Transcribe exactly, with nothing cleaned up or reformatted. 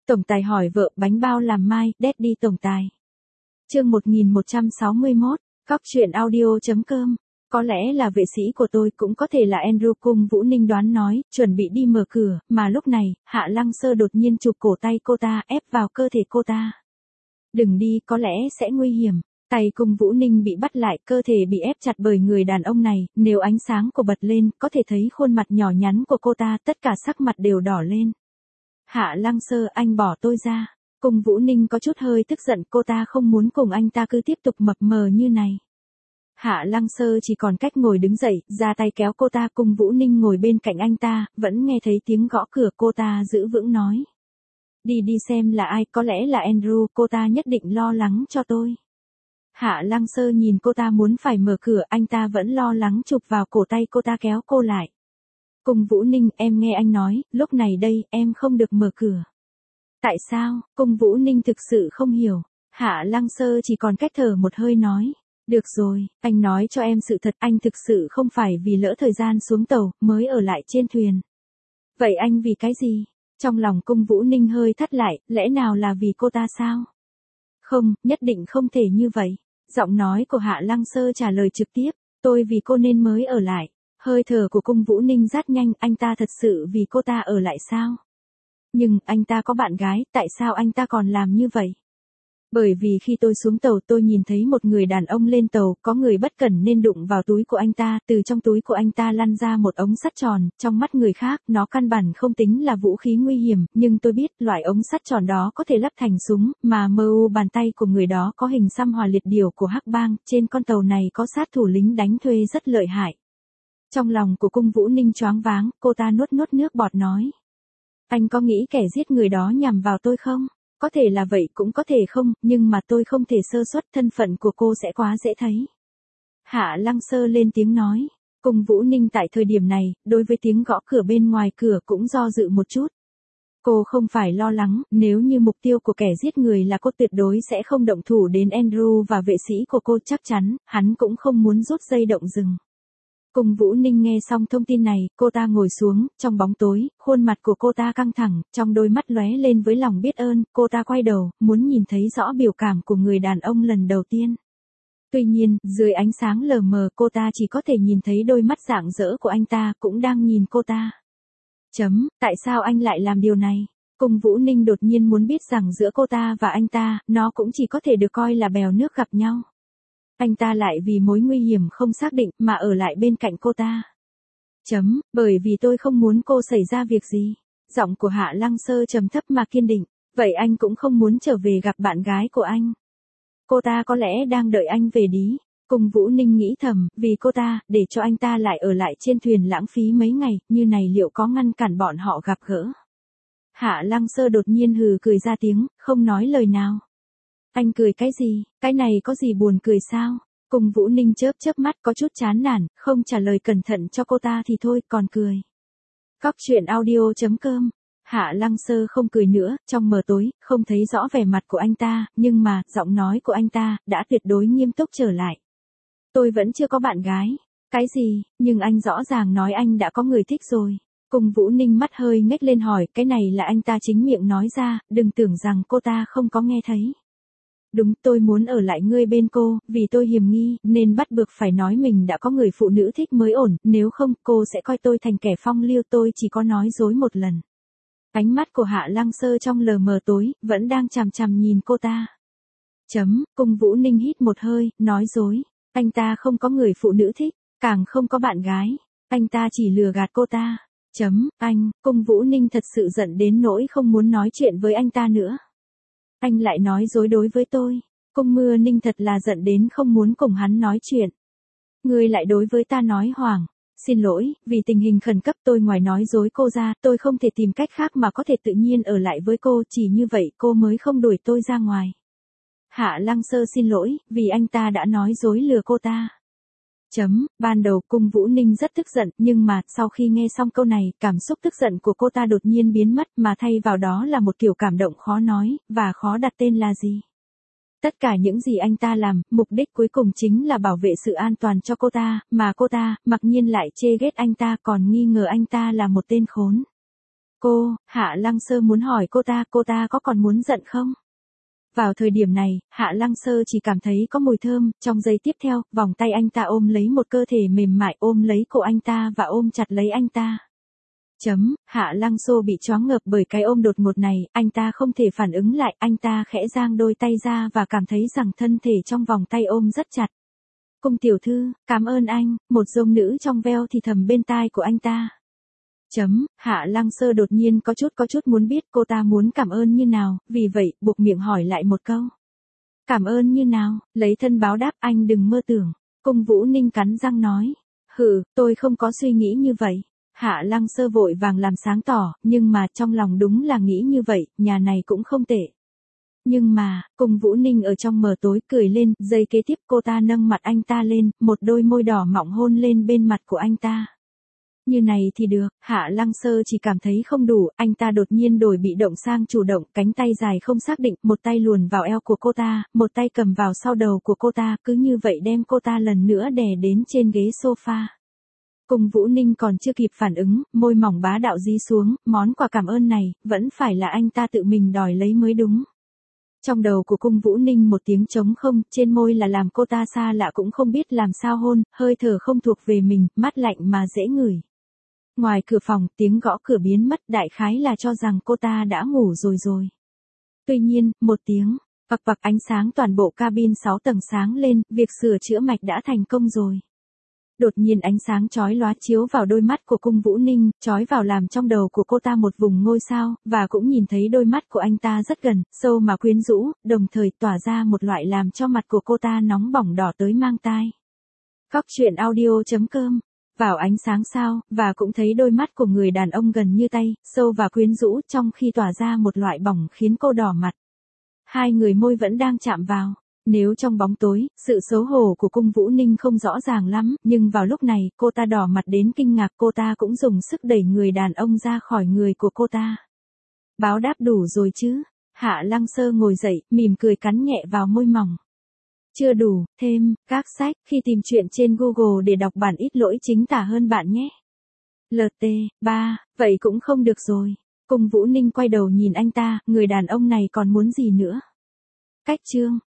Tổng tài hỏi vợ bánh bao làm mai, Daddy tổng tài. Chương một nghìn một trăm sáu mươi mốt, Góc truyện audio.com. Có lẽ là vệ sĩ của tôi, cũng có thể là Andrew, Cung Vũ Ninh đoán nói, chuẩn bị đi mở cửa, mà lúc này, Hạ Lăng Sơ đột nhiên chụp cổ tay cô ta, ép vào cơ thể cô ta. Đừng đi, có lẽ sẽ nguy hiểm. Tay Cung Vũ Ninh bị bắt lại, cơ thể bị ép chặt bởi người đàn ông này, nếu ánh sáng của bật lên, có thể thấy khuôn mặt nhỏ nhắn của cô ta, tất cả sắc mặt đều đỏ lên. Hạ Lăng Sơ, anh bỏ tôi ra. Cung Vũ Ninh có chút hơi tức giận, cô ta không muốn cùng anh ta cứ tiếp tục mập mờ như này. Hạ Lăng Sơ chỉ còn cách ngồi đứng dậy, ra tay kéo cô ta. Cung Vũ Ninh ngồi bên cạnh anh ta, vẫn nghe thấy tiếng gõ cửa, cô ta giữ vững nói. Đi đi xem là ai, có lẽ là Andrew, cô ta nhất định lo lắng cho tôi. Hạ Lăng Sơ nhìn cô ta muốn phải mở cửa, anh ta vẫn lo lắng chụp vào cổ tay cô ta kéo cô lại. Cung Vũ Ninh, em nghe anh nói, lúc này đây, em không được mở cửa. Tại sao? Cung Vũ Ninh thực sự không hiểu. Hạ Lăng Sơ chỉ còn cách thở một hơi nói. Được rồi, anh nói cho em sự thật, anh thực sự không phải vì lỡ thời gian xuống tàu, mới ở lại trên thuyền. Vậy anh vì cái gì? Trong lòng Cung Vũ Ninh hơi thắt lại, lẽ nào là vì cô ta sao? Không, nhất định không thể như vậy. Giọng nói của Hạ Lăng Sơ trả lời trực tiếp, tôi vì cô nên mới ở lại. Hơi thở của Cung Vũ Ninh rất nhanh, anh ta thật sự vì cô ta ở lại sao? Nhưng, anh ta có bạn gái, tại sao anh ta còn làm như vậy? Bởi vì khi tôi xuống tàu tôi nhìn thấy một người đàn ông lên tàu, có người bất cẩn nên đụng vào túi của anh ta, từ trong túi của anh ta lăn ra một ống sắt tròn, trong mắt người khác, nó căn bản không tính là vũ khí nguy hiểm, nhưng tôi biết loại ống sắt tròn đó có thể lắp thành súng, mà mờ u bàn tay của người đó có hình xăm hỏa liệt điểu của Hắc Bang, trên con tàu này có sát thủ lính đánh thuê rất lợi hại. Trong lòng của Cung Vũ Ninh choáng váng, cô ta nuốt nuốt nước bọt nói. Anh có nghĩ kẻ giết người đó nhằm vào tôi không? Có thể là vậy cũng có thể không, nhưng mà tôi không thể sơ suất, thân phận của cô sẽ quá dễ thấy. Hạ Lăng Sơ lên tiếng nói. Cung Vũ Ninh tại thời điểm này, đối với tiếng gõ cửa bên ngoài cửa cũng do dự một chút. Cô không phải lo lắng, nếu như mục tiêu của kẻ giết người là cô tuyệt đối sẽ không động thủ đến Andrew và vệ sĩ của cô, chắc chắn, hắn cũng không muốn rút dây động rừng. Cung Vũ Ninh nghe xong thông tin này, cô ta ngồi xuống, trong bóng tối, khuôn mặt của cô ta căng thẳng, trong đôi mắt lóe lên với lòng biết ơn, cô ta quay đầu, muốn nhìn thấy rõ biểu cảm của người đàn ông lần đầu tiên. Tuy nhiên, dưới ánh sáng lờ mờ cô ta chỉ có thể nhìn thấy đôi mắt rạng rỡ của anh ta, cũng đang nhìn cô ta. Chấm, tại sao anh lại làm điều này? Cung Vũ Ninh đột nhiên muốn biết rằng giữa cô ta và anh ta, nó cũng chỉ có thể được coi là bèo nước gặp nhau. Anh ta lại vì mối nguy hiểm không xác định mà ở lại bên cạnh cô ta. Chấm, bởi vì tôi không muốn cô xảy ra việc gì. Giọng của Hạ Lăng Sơ trầm thấp mà kiên định. Vậy anh cũng không muốn trở về gặp bạn gái của anh. Cô ta có lẽ đang đợi anh về đi. Cung Vũ Ninh nghĩ thầm, vì cô ta, để cho anh ta lại ở lại trên thuyền lãng phí mấy ngày, như này liệu có ngăn cản bọn họ gặp gỡ. Hạ Lăng Sơ đột nhiên hừ cười ra tiếng, không nói lời nào. Anh cười cái gì, cái này có gì buồn cười sao? Cung Vũ Ninh chớp chớp mắt có chút chán nản, không trả lời cẩn thận cho cô ta thì thôi, còn cười. Góc truyện audio.com. Hạ Lăng Sơ không cười nữa, trong mờ tối, không thấy rõ vẻ mặt của anh ta, nhưng mà, giọng nói của anh ta, đã tuyệt đối nghiêm túc trở lại. Tôi vẫn chưa có bạn gái. Cái gì, nhưng anh rõ ràng nói anh đã có người thích rồi. Cung Vũ Ninh mắt hơi ngếch lên hỏi, cái này là anh ta chính miệng nói ra, đừng tưởng rằng cô ta không có nghe thấy. Đúng, tôi muốn ở lại ngươi bên cô, vì tôi hiềm nghi, nên bắt buộc phải nói mình đã có người phụ nữ thích mới ổn, nếu không, cô sẽ coi tôi thành kẻ phong lưu, tôi chỉ có nói dối một lần. Ánh mắt của Hạ Lăng Sơ trong lờ mờ tối, vẫn đang chằm chằm nhìn cô ta. Chấm, Cung Vũ Ninh hít một hơi, nói dối. Anh ta không có người phụ nữ thích, càng không có bạn gái. Anh ta chỉ lừa gạt cô ta. Chấm, anh, Cung Vũ Ninh thật sự giận đến nỗi không muốn nói chuyện với anh ta nữa. Anh lại nói dối đối với tôi. Cung Mưa Ninh thật là giận đến không muốn cùng hắn nói chuyện. Ngươi lại đối với ta nói hoảng. Xin lỗi, vì tình hình khẩn cấp tôi ngoài nói dối cô ra, tôi không thể tìm cách khác mà có thể tự nhiên ở lại với cô, chỉ như vậy cô mới không đuổi tôi ra ngoài. Hạ Lăng Sơ xin lỗi, vì anh ta đã nói dối lừa cô ta. Chấm, ban đầu Cung Vũ Ninh rất tức giận, nhưng mà, sau khi nghe xong câu này, cảm xúc tức giận của cô ta đột nhiên biến mất, mà thay vào đó là một kiểu cảm động khó nói, và khó đặt tên là gì. Tất cả những gì anh ta làm, mục đích cuối cùng chính là bảo vệ sự an toàn cho cô ta, mà cô ta, mặc nhiên lại chê ghét anh ta, còn nghi ngờ anh ta là một tên khốn. Cô, Hạ Lăng Sơ muốn hỏi cô ta, cô ta có còn muốn giận không? Vào thời điểm này, Hạ Lăng Sơ chỉ cảm thấy có mùi thơm, trong giây tiếp theo, vòng tay anh ta ôm lấy một cơ thể mềm mại ôm lấy cổ anh ta và ôm chặt lấy anh ta. Chấm, Hạ Lăng Sơ bị choáng ngợp bởi cái ôm đột ngột này, anh ta không thể phản ứng lại, anh ta khẽ giang đôi tay ra và cảm thấy rằng thân thể trong vòng tay ôm rất chặt. Cung tiểu thư, cảm ơn anh, một giọng nữ trong veo thì thầm bên tai của anh ta. Chấm, Hạ Lăng Sơ đột nhiên có chút có chút muốn biết cô ta muốn cảm ơn như nào, vì vậy, buộc miệng hỏi lại một câu. Cảm ơn như nào, lấy thân báo đáp anh đừng mơ tưởng. Cung Vũ Ninh cắn răng nói. Hừ, tôi không có suy nghĩ như vậy. Hạ Lăng Sơ vội vàng làm sáng tỏ, nhưng mà trong lòng đúng là nghĩ như vậy, nhà này cũng không tệ. Nhưng mà, Cung Vũ Ninh ở trong mờ tối cười lên, giây kế tiếp cô ta nâng mặt anh ta lên, một đôi môi đỏ mọng hôn lên bên mặt của anh ta. Như này thì được, Hạ Lăng Sơ chỉ cảm thấy không đủ, anh ta đột nhiên đổi bị động sang chủ động, cánh tay dài không xác định, một tay luồn vào eo của cô ta, một tay cầm vào sau đầu của cô ta, cứ như vậy đem cô ta lần nữa đè đến trên ghế sofa. Cung Vũ Ninh còn chưa kịp phản ứng, môi mỏng bá đạo dí xuống, món quà cảm ơn này, vẫn phải là anh ta tự mình đòi lấy mới đúng. Trong đầu của Cung Vũ Ninh một tiếng trống không, trên môi là làm cô ta xa lạ cũng không biết làm sao hôn, hơi thở không thuộc về mình, mát lạnh mà dễ ngửi. Ngoài cửa phòng, tiếng gõ cửa biến mất, đại khái là cho rằng cô ta đã ngủ rồi rồi. Tuy nhiên, một tiếng, vặc vặc ánh sáng toàn bộ cabin sáu tầng sáng lên, việc sửa chữa mạch đã thành công rồi. Đột nhiên ánh sáng chói lóa chiếu vào đôi mắt của Cung Vũ Ninh, chói vào làm trong đầu của cô ta một vùng ngôi sao, và cũng nhìn thấy đôi mắt của anh ta rất gần, sâu mà quyến rũ, đồng thời tỏa ra một loại làm cho mặt của cô ta nóng bỏng đỏ tới mang tai. Góc truyện audio chấm com vào ánh sáng sao, và cũng thấy đôi mắt của người đàn ông gần như tay, sâu và quyến rũ trong khi tỏa ra một loại bỏng khiến cô đỏ mặt. Hai người môi vẫn đang chạm vào. Nếu trong bóng tối, sự xấu hổ của Cung Vũ Ninh không rõ ràng lắm, nhưng vào lúc này, cô ta đỏ mặt đến kinh ngạc, cô ta cũng dùng sức đẩy người đàn ông ra khỏi người của cô ta. Báo đáp đủ rồi chứ? Hạ Lăng Sơ ngồi dậy, mỉm cười cắn nhẹ vào môi mỏng. Chưa đủ, thêm, các sách, khi tìm chuyện trên Google để đọc bản ít lỗi chính tả hơn bạn nhé. lờ tê ba, vậy cũng không được rồi. Cung Vũ Ninh quay đầu nhìn anh ta, người đàn ông này còn muốn gì nữa? Cách chương.